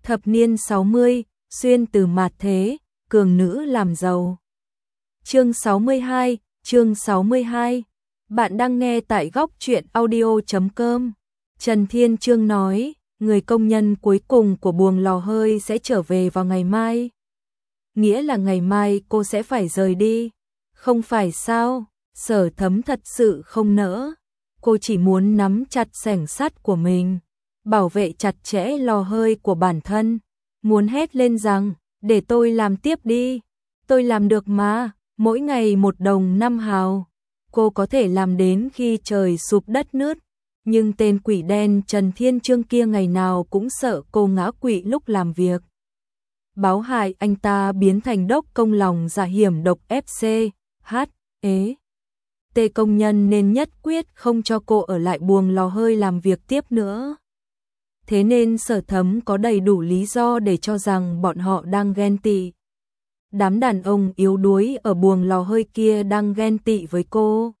Thập niên 60, xuyên từ mạt thế, cường nữ làm giàu. Chương 62. Bạn đang nghe tại góc truyện audio.com. Trần Thiên Chương nói, người công nhân cuối cùng của buồng lò hơi sẽ trở về vào ngày mai. Nghĩa là ngày mai cô sẽ phải rời đi. Không phải sao? Sở Thấm thật sự không nỡ. Cô chỉ muốn nắm chặt xẻng sắt của mình, bảo vệ chặt chẽ lò hơi của bản thân, muốn hét lên rằng, để tôi làm tiếp đi. Tôi làm được mà, mỗi ngày 1 đồng 5 hào. Cô có thể làm đến khi trời sụp đất nứt. Nhưng tên quỷ đen Trần Thiên Chương kia ngày nào cũng sợ cô ngã quỵ lúc làm việc. Báo hại anh ta biến thành đốc công lòng dạ hiểm độc FC, T công nhân nên nhất quyết không cho cô ở lại buồng lò hơi làm việc tiếp nữa. Thế nên Sở Thấm có đầy đủ lý do để cho rằng bọn họ đang ghen tị. Đám đàn ông yếu đuối ở buồng lò hơi kia đang ghen tị với cô.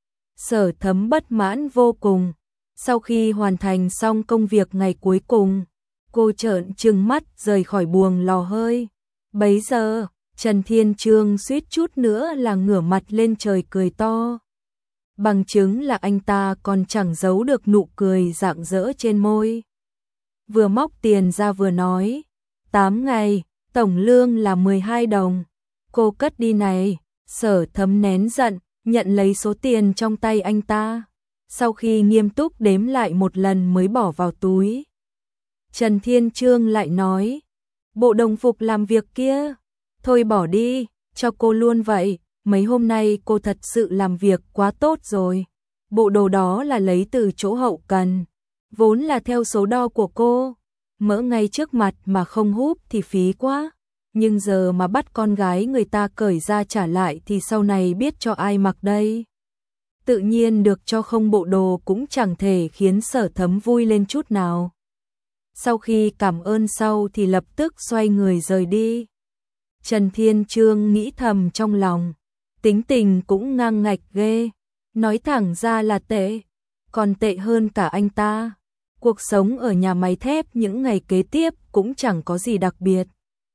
Sở Thấm bất mãn vô cùng. Sau khi hoàn thành xong công việc ngày cuối cùng, cô trợn trừng mắt rời khỏi buồng lò hơi. Bấy giờ, Trần Thiên Chương suýt chút nữa là ngửa mặt lên trời cười to. Bằng chứng là anh ta còn chẳng giấu được nụ cười rạng rỡ trên môi. Vừa móc tiền ra vừa nói, 8 ngày, tổng lương là 12 đồng. Cô cất đi này. Sở Thấm nén giận, nhận lấy số tiền trong tay anh ta. Sau khi nghiêm túc đếm lại một lần mới bỏ vào túi. Trần Thiên Chương lại nói, bộ đồng phục làm việc kia, thôi bỏ đi, cho cô luôn vậy. Mấy hôm nay cô thật sự làm việc quá tốt rồi. Bộ đồ đó là lấy từ chỗ hậu cần, vốn là theo số đo của cô. Mỡ ngay trước mặt mà không húp thì phí quá. Nhưng giờ mà bắt con gái người ta cởi ra trả lại thì sau này biết cho ai mặc đây. Tự nhiên được cho không bộ đồ cũng chẳng thể khiến Sở Thấm vui lên chút nào. Sau khi cảm ơn sau thì lập tức xoay người rời đi. Trần Thiên Chương nghĩ thầm trong lòng, tính tình cũng ngang ngạch ghê, nói thẳng ra là tệ, còn tệ hơn cả anh ta. Cuộc sống ở nhà máy thép những ngày kế tiếp cũng chẳng có gì đặc biệt.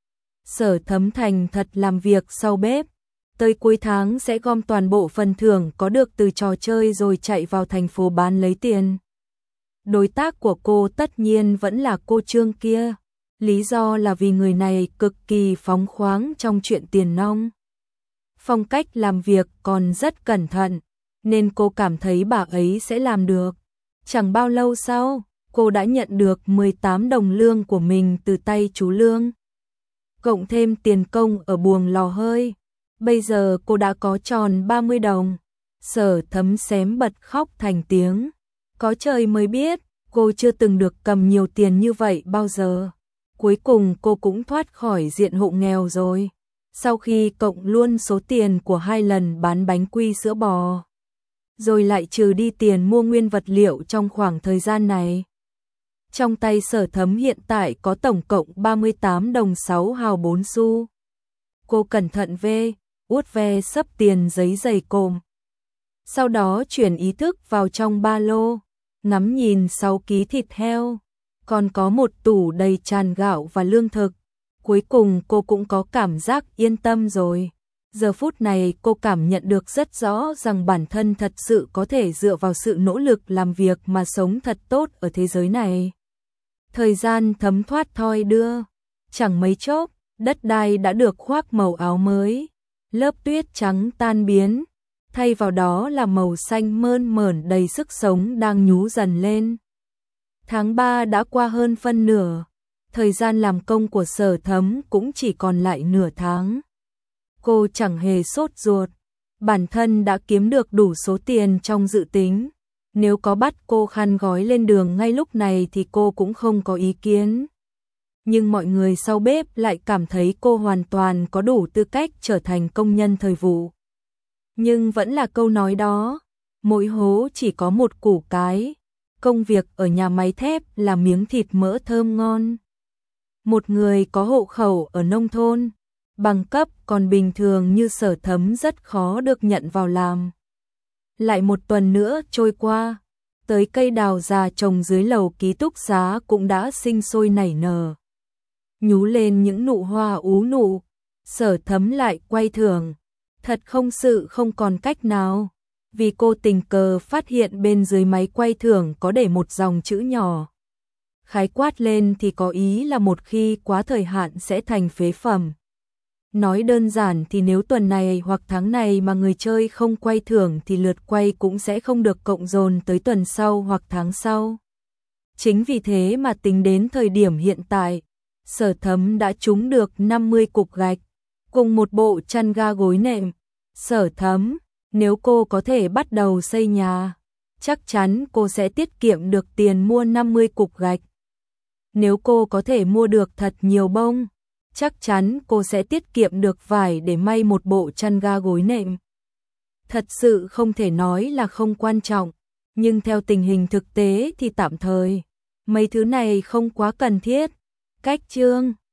Sở Thấm thành thật làm việc sau bếp, tới cuối tháng sẽ gom toàn bộ phần thưởng có được từ trò chơi rồi chạy vào thành phố bán lấy tiền. Đối tác của cô tất nhiên vẫn là cô Trương kia, lý do là vì người này cực kỳ phóng khoáng trong chuyện tiền nong. Phong cách làm việc còn rất cẩn thận, nên cô cảm thấy bà ấy sẽ làm được. Chẳng bao lâu sau, cô đã nhận được 18 đồng lương của mình từ tay chú Lương. Cộng thêm tiền công ở buồng lò hơi, bây giờ cô đã có tròn 30 đồng. Sở Thấm xém bật khóc thành tiếng. Có trời mới biết, cô chưa từng được cầm nhiều tiền như vậy bao giờ. Cuối cùng cô cũng thoát khỏi diện hộ nghèo rồi. Sau khi cộng luôn số tiền của 2 lần bán bánh quy sữa bò, rồi lại trừ đi tiền mua nguyên vật liệu trong khoảng thời gian này. Trong tay Sở Thấm hiện tại có tổng cộng 38 đồng 6 hào 4 xu. Cô cẩn thận vuốt ve xấp tiền giấy dày cộm. Sau đó chuyển ý thức vào trong ba lô, ngắm nhìn 6 ký thịt heo, còn có một tủ đầy tràn gạo và lương thực. Cuối cùng cô cũng có cảm giác yên tâm rồi. Giờ phút này cô cảm nhận được rất rõ rằng bản thân thật sự có thể dựa vào sự nỗ lực làm việc mà sống thật tốt ở thế giới này. Thời gian thấm thoát thoi đưa, chẳng mấy chốc, đất đai đã được khoác màu áo mới, lớp tuyết trắng tan biến, thay vào đó là màu xanh mơn mởn đầy sức sống đang nhú dần lên. Tháng 3 đã qua hơn phân nửa, thời gian làm công của Sở Thấm cũng chỉ còn lại nửa tháng. Cô chẳng hề sốt ruột, bản thân đã kiếm được đủ số tiền trong dự tính. Nếu có bắt cô khăn gói lên đường ngay lúc này thì cô cũng không có ý kiến. Nhưng mọi người sau bếp lại cảm thấy cô hoàn toàn có đủ tư cách trở thành công nhân thời vụ. Nhưng vẫn là câu nói đó, mỗi hố chỉ có một củ cái. Công việc ở nhà máy thép là miếng thịt mỡ thơm ngon. Một người có hộ khẩu ở nông thôn, bằng cấp còn bình thường như Sở Thấm rất khó được nhận vào làm. Lại một tuần nữa trôi qua, tới cây đào già trồng dưới lầu ký túc xá cũng đã sinh sôi nảy nở. nhú lên những nụ hoa ú nụ. Sở Thấm lại quay thưởng, thật không sự không còn cách nào, vì cô tình cờ phát hiện bên dưới máy quay thưởng có để một dòng chữ nhỏ. Khái quát lên thì có ý là một khi quá thời hạn sẽ thành phế phẩm. Nói đơn giản thì nếu tuần này hoặc tháng này mà người chơi không quay thưởng thì lượt quay cũng sẽ không được cộng dồn tới tuần sau hoặc tháng sau. Chính vì thế mà tính đến thời điểm hiện tại, Sở Thấm đã trúng được 50 cục gạch, cùng một bộ chăn ga gối nệm. Sở Thấm, nếu cô có thể bắt đầu xây nhà, chắc chắn cô sẽ tiết kiệm được tiền mua 50 cục gạch. Nếu cô có thể mua được thật nhiều bông, chắc chắn cô sẽ tiết kiệm được vải để may một bộ chăn ga gối nệm. Thật sự không thể nói là không quan trọng, nhưng theo tình hình thực tế thì tạm thời, mấy thứ này không quá cần thiết. Cách chương